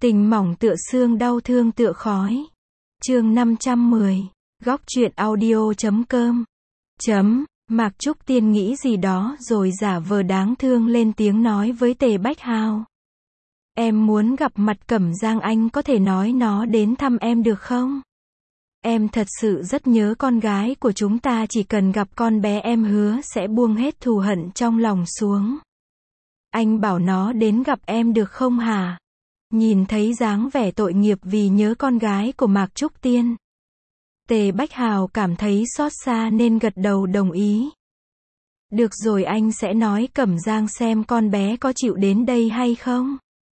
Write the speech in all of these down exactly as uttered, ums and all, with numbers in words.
Tình mỏng tựa xương, đau thương tựa khói. Chương năm trăm mười. Góc truyện audio chấm com. Chấm. Mạc Trúc Tiên nghĩ gì đó rồi giả vờ đáng thương lên tiếng nói với Tề Bách Hào. Em muốn gặp mặt Cẩm Giang, anh có thể nói nó đến thăm em được không? Em thật sự rất nhớ con gái của chúng ta, chỉ cần gặp con bé em hứa sẽ buông hết thù hận trong lòng xuống. Anh bảo nó đến gặp em được không hả? Nhìn thấy dáng vẻ tội nghiệp vì nhớ con gái của Mạc Trúc Tiên, Tề Bách Hào cảm thấy xót xa nên gật đầu đồng ý. Được rồi, anh sẽ nói Cẩm Giang xem con bé có chịu đến đây hay không.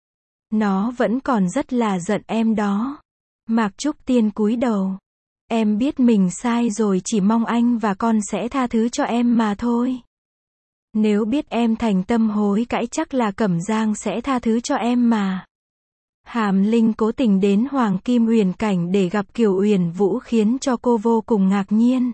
Nó vẫn còn rất là giận em đó. Mạc Trúc Tiên cúi đầu. Em biết mình sai rồi, chỉ mong anh và con sẽ tha thứ cho em mà thôi. Nếu biết em thành tâm hối cải chắc là Cẩm Giang sẽ tha thứ cho em mà. Hàm Linh cố tình đến Hoàng Kim Uyển Cảnh để gặp Kiều Uyển Vũ khiến cho cô vô cùng ngạc nhiên.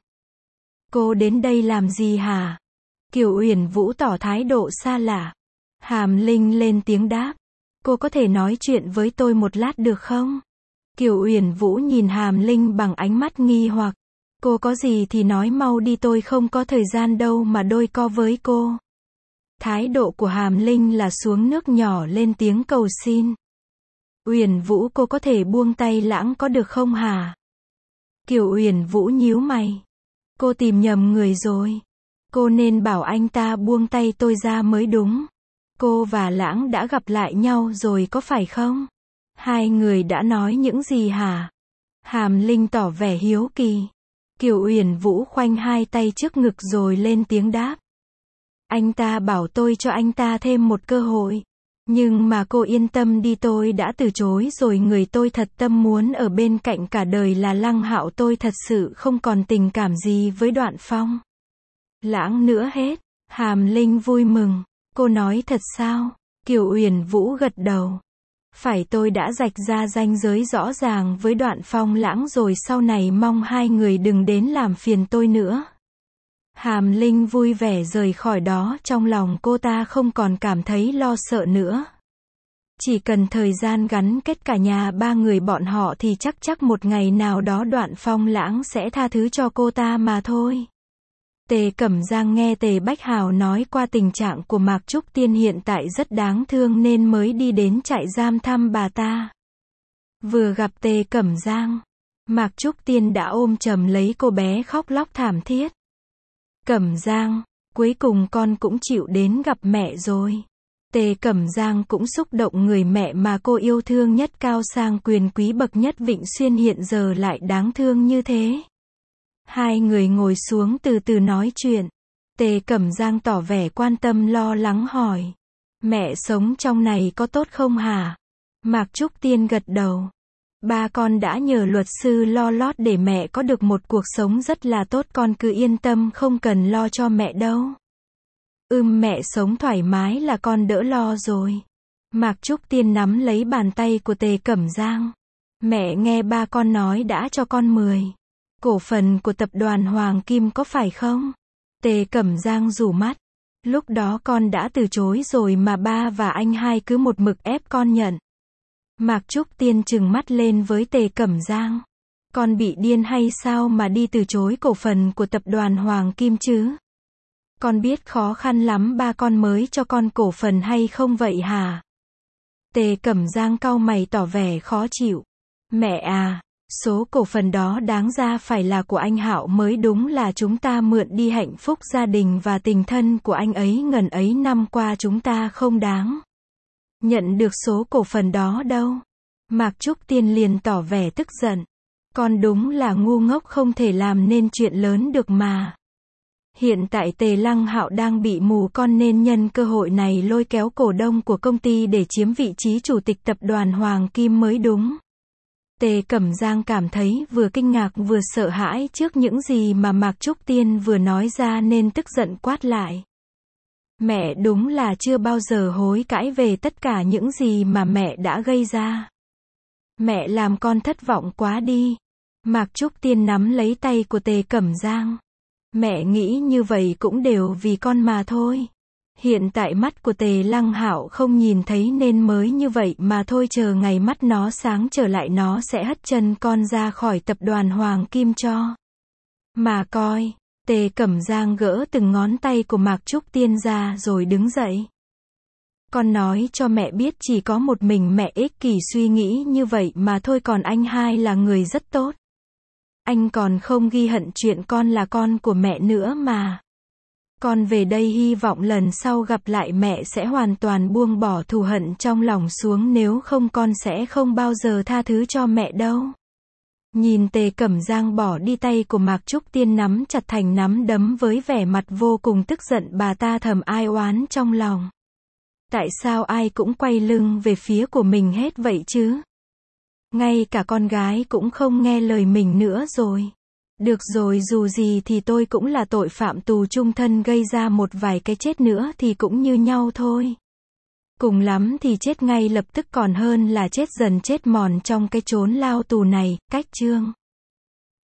Cô đến đây làm gì hả? Kiều Uyển Vũ tỏ thái độ xa lạ. Hàm Linh lên tiếng đáp. Cô có thể nói chuyện với tôi một lát được không? Kiều Uyển Vũ nhìn Hàm Linh bằng ánh mắt nghi hoặc. Cô có gì thì nói mau đi, tôi không có thời gian đâu mà đôi co với cô. Thái độ của Hàm Linh là xuống nước nhỏ lên tiếng cầu xin. Uyển Vũ, cô có thể buông tay Lãng có được không hả? Kiều Uyển Vũ nhíu mày. Cô tìm nhầm người rồi. Cô nên bảo anh ta buông tay tôi ra mới đúng. Cô và Lãng đã gặp lại nhau rồi có phải không? Hai người đã nói những gì hả? Hàm Linh tỏ vẻ hiếu kỳ. Kiều Uyển Vũ khoanh hai tay trước ngực rồi lên tiếng đáp. Anh ta bảo tôi cho anh ta thêm một cơ hội. Nhưng mà cô yên tâm đi, tôi đã từ chối rồi, người tôi thật tâm muốn ở bên cạnh cả đời là Lăng Hạo, tôi thật sự không còn tình cảm gì với Đoạn Phong. Lãng nữa hết. Hàm Linh vui mừng. Cô nói thật sao? Kiều Uyển Vũ gật đầu. Phải, tôi đã rạch ra ranh giới rõ ràng với Đoạn Phong Lãng rồi, sau này mong hai người đừng đến làm phiền tôi nữa. Hàm Linh vui vẻ rời khỏi đó, trong lòng cô ta không còn cảm thấy lo sợ nữa. Chỉ cần thời gian gắn kết cả nhà ba người bọn họ thì chắc chắc một ngày nào đó Đoạn Phong Lãng sẽ tha thứ cho cô ta mà thôi. Tề Cẩm Giang nghe Tề Bách Hào nói qua tình trạng của Mạc Trúc Tiên hiện tại rất đáng thương nên mới đi đến trại giam thăm bà ta. Vừa gặp Tề Cẩm Giang, Mạc Trúc Tiên đã ôm chầm lấy cô bé khóc lóc thảm thiết. Cẩm Giang, cuối cùng con cũng chịu đến gặp mẹ rồi. Tề Cẩm Giang cũng xúc động, người mẹ mà cô yêu thương nhất, cao sang quyền quý bậc nhất Vịnh Xuyên hiện giờ lại đáng thương như thế. Hai người ngồi xuống từ từ nói chuyện. Tề Cẩm Giang tỏ vẻ quan tâm lo lắng hỏi. Mẹ sống trong này có tốt không hả? Mạc Trúc Tiên gật đầu. Ba con đã nhờ luật sư lo lót để mẹ có được một cuộc sống rất là tốt, con cứ yên tâm, không cần lo cho mẹ đâu. Ừm, mẹ sống thoải mái là con đỡ lo rồi. Mạc Trúc Tiên nắm lấy bàn tay của Tề Cẩm Giang. Mẹ nghe ba con nói đã cho con mười cổ phần của tập đoàn Hoàng Kim có phải không? Tề Cẩm Giang rủ mắt. Lúc đó con đã từ chối rồi mà ba và anh hai cứ một mực ép con nhận. Mạc Trúc Tiên trừng mắt lên với Tề Cẩm Giang. Con bị điên hay sao mà đi từ chối cổ phần của tập đoàn Hoàng Kim chứ? Con biết khó khăn lắm ba con mới cho con cổ phần hay không vậy hả? Tề Cẩm Giang cau mày tỏ vẻ khó chịu. Mẹ à, số cổ phần đó đáng ra phải là của anh Hạo mới đúng, là chúng ta mượn đi, hạnh phúc gia đình và tình thân của anh ấy ngần ấy năm qua chúng ta không đáng nhận được số cổ phần đó đâu. Mạc Trúc Tiên liền tỏ vẻ tức giận. Con đúng là ngu ngốc, không thể làm nên chuyện lớn được mà. Hiện tại Tề Lăng Hạo đang bị mù, con nên nhân cơ hội này lôi kéo cổ đông của công ty để chiếm vị trí chủ tịch tập đoàn Hoàng Kim mới đúng. Tề Cẩm Giang cảm thấy vừa kinh ngạc vừa sợ hãi trước những gì mà Mạc Trúc Tiên vừa nói ra nên tức giận quát lại. Mẹ đúng là chưa bao giờ hối cãi về tất cả những gì mà mẹ đã gây ra. Mẹ làm con thất vọng quá đi. Mạc Trúc Tiên nắm lấy tay của Tề Cẩm Giang. Mẹ nghĩ như vậy cũng đều vì con mà thôi. Hiện tại mắt của Tề Lăng Hạo không nhìn thấy nên mới như vậy mà thôi, chờ ngày mắt nó sáng trở lại nó sẽ hất chân con ra khỏi tập đoàn Hoàng Kim cho mà coi. Tề Cẩm Giang gỡ từng ngón tay của Mạc Trúc Tiên ra rồi đứng dậy. Con nói cho mẹ biết chỉ có một mình mẹ ích kỷ suy nghĩ như vậy mà thôi, còn anh hai là người rất tốt. Anh còn không ghi hận chuyện con là con của mẹ nữa mà. Con về đây hy vọng lần sau gặp lại mẹ sẽ hoàn toàn buông bỏ thù hận trong lòng xuống, nếu không con sẽ không bao giờ tha thứ cho mẹ đâu. Nhìn Tề Cẩm Giang bỏ đi, tay của Mạc Trúc Tiên nắm chặt thành nắm đấm với vẻ mặt vô cùng tức giận, bà ta thầm ai oán trong lòng. Tại sao ai cũng quay lưng về phía của mình hết vậy chứ? Ngay cả con gái cũng không nghe lời mình nữa rồi. Được rồi, dù gì thì tôi cũng là tội phạm tù chung thân, gây ra một vài cái chết nữa thì cũng như nhau thôi. Cùng lắm thì chết ngay lập tức còn hơn là chết dần chết mòn trong cái chốn lao tù này. Cách chương